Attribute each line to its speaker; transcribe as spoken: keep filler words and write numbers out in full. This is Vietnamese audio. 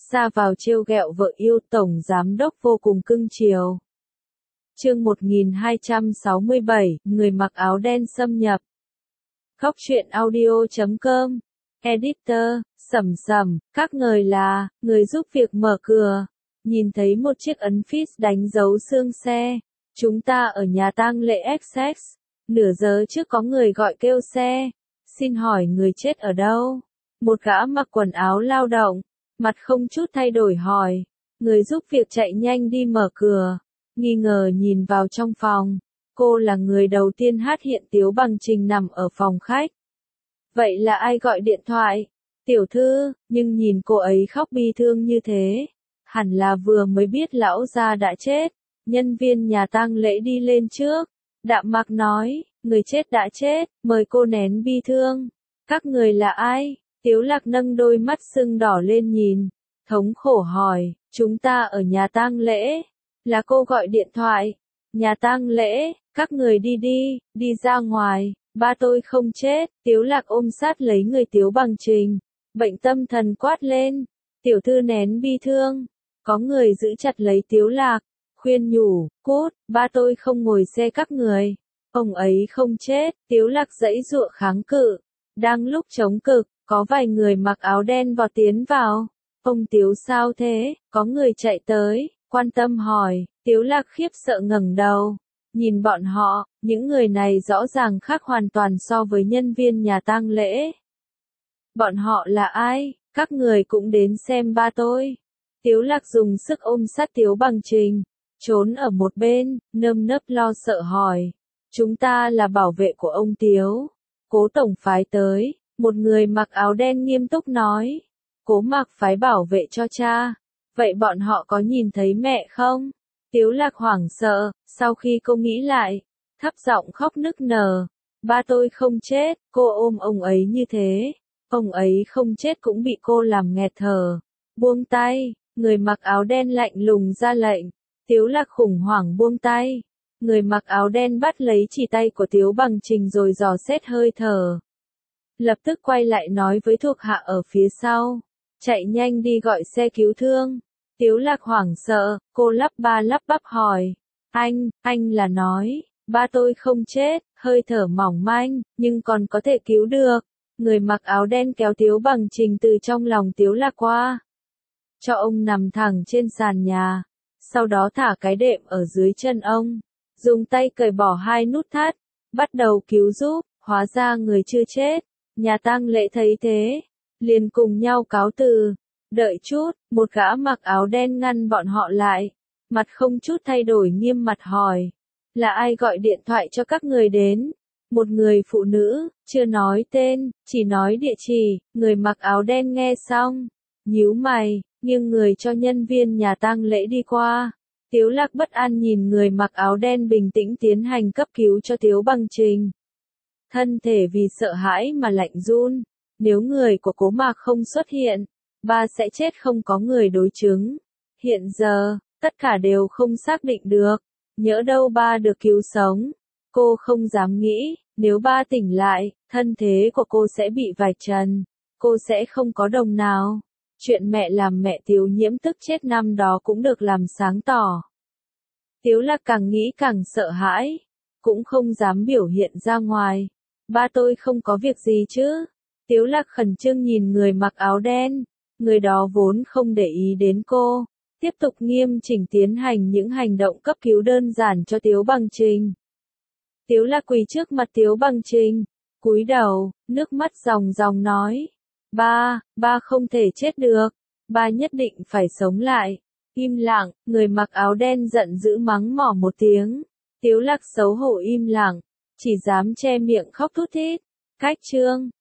Speaker 1: ra vào trêu ghẹo vợ yêu, tổng giám đốc vô cùng cưng chiều. Chương một nghìn hai trăm sáu mươi bảy, người mặc áo đen xâm nhập. Góc truyện audio chấm com. Editor, Sầm Sầm, các người là, người giúp việc mở cửa. Nhìn thấy một chiếc ấn phít đánh dấu xương xe. Chúng ta ở nhà tang lễ ích ích. Nửa giờ trước có người gọi kêu xe. Xin hỏi người chết ở đâu? Một gã mặc quần áo lao động, mặt không chút thay đổi hỏi. Người giúp việc chạy nhanh đi mở cửa. Nghi ngờ nhìn vào trong phòng. Cô là người đầu tiên phát hiện Tiếu Bằng Trình nằm ở phòng khách. Vậy là ai gọi điện thoại? Tiểu thư, nhưng nhìn cô ấy khóc bi thương như thế. Hẳn là vừa mới biết lão gia đã chết. Nhân viên nhà tang lễ đi lên trước. Đạm Mạc nói, người chết đã chết, mời cô nén bi thương. Các người là ai? Tiếu Lạc nâng đôi mắt sưng đỏ lên nhìn. Thống khổ hỏi, chúng ta ở nhà tang lễ. Là cô gọi điện thoại. Nhà tang lễ, các người đi đi, đi ra ngoài. Ba tôi không chết. Tiếu Lạc ôm sát lấy người Tiếu Bằng Trình. Bệnh tâm thần quát lên. Tiểu thư nén bi thương. Có người giữ chặt lấy Tiếu Lạc. Khuyên nhủ, cút, ba tôi không ngồi xe các người. Ông ấy không chết. Tiếu Lạc giãy giụa kháng cự. Đang lúc chống cực, có vài người mặc áo đen vọt tiến vào. Ông Tiếu sao thế? Có người chạy tới, quan tâm hỏi. Tiếu Lạc khiếp sợ ngẩng đầu. Nhìn bọn họ, những người này rõ ràng khác hoàn toàn so với nhân viên nhà tang lễ. Bọn họ là ai? Các người cũng đến xem ba tôi. Tiếu Lạc dùng sức ôm sát Tiếu Bằng Trình. Trốn ở một bên, nơm nớp lo sợ hỏi. Chúng ta là bảo vệ của ông Tiếu. Cố tổng phái tới. Một người mặc áo đen nghiêm túc nói. Cố mặc phái bảo vệ cho cha. Vậy bọn họ có nhìn thấy mẹ không? Tiếu Lạc hoảng sợ, sau khi cô nghĩ lại, thấp giọng khóc nức nở. Ba tôi không chết, cô ôm ông ấy như thế. Ông ấy không chết cũng bị cô làm nghẹt thở. Buông tay, người mặc áo đen lạnh lùng ra lệnh. Tiếu Lạc khủng hoảng buông tay. Người mặc áo đen bắt lấy chỉ tay của Tiếu Bằng Trình rồi dò xét hơi thở. Lập tức quay lại nói với thuộc hạ ở phía sau. Chạy nhanh đi gọi xe cứu thương. Tiếu Lạc hoảng sợ, cô lắp ba lắp bắp hỏi. Anh, anh là nói, ba tôi không chết, hơi thở mỏng manh, nhưng còn có thể cứu được. Người mặc áo đen kéo Tiếu Bằng Trình từ trong lòng Tiếu Lạc qua. Cho ông nằm thẳng trên sàn nhà. Sau đó thả cái đệm ở dưới chân ông. Dùng tay cởi bỏ hai nút thắt. Bắt đầu cứu giúp, hóa ra người chưa chết. Nhà tang lễ thấy thế. Liền cùng nhau cáo từ. Đợi chút, một gã mặc áo đen ngăn bọn họ lại. Mặt không chút thay đổi nghiêm mặt hỏi. Là ai gọi điện thoại cho các người đến? Một người phụ nữ, chưa nói tên, chỉ nói địa chỉ. Người mặc áo đen nghe xong. Nhíu mày, nghiêng người cho nhân viên nhà tang lễ đi qua. Tiếu Lạc bất an nhìn người mặc áo đen bình tĩnh tiến hành cấp cứu cho Tiếu Bằng Trình. Thân thể vì sợ hãi mà lạnh run. Nếu người của Cố Mạc không xuất hiện, ba sẽ chết không có người đối chứng. Hiện giờ, tất cả đều không xác định được. Nhỡ đâu ba được cứu sống. Cô không dám nghĩ, nếu ba tỉnh lại, thân thế của cô sẽ bị vạch trần. Cô sẽ không có đồng nào. Chuyện mẹ làm mẹ Tiếu Nhiễm tức chết năm đó cũng được làm sáng tỏ. Tiếu Lạc càng nghĩ càng sợ hãi. Cũng không dám biểu hiện ra ngoài. Ba tôi không có việc gì chứ? Tiếu Lạc khẩn trương nhìn người mặc áo đen. Người đó vốn không để ý đến cô. Tiếp tục nghiêm chỉnh tiến hành những hành động cấp cứu đơn giản cho Tiếu Bằng Trình. Tiếu Lạc quỳ trước mặt Tiếu Bằng Trình. Cúi đầu, nước mắt ròng ròng nói. Ba, ba không thể chết được. Ba nhất định phải sống lại. Im lặng, người mặc áo đen giận dữ mắng mỏ một tiếng. Tiếu Lạc xấu hổ im lặng. Chỉ dám che miệng khóc thút thít. Cách chương.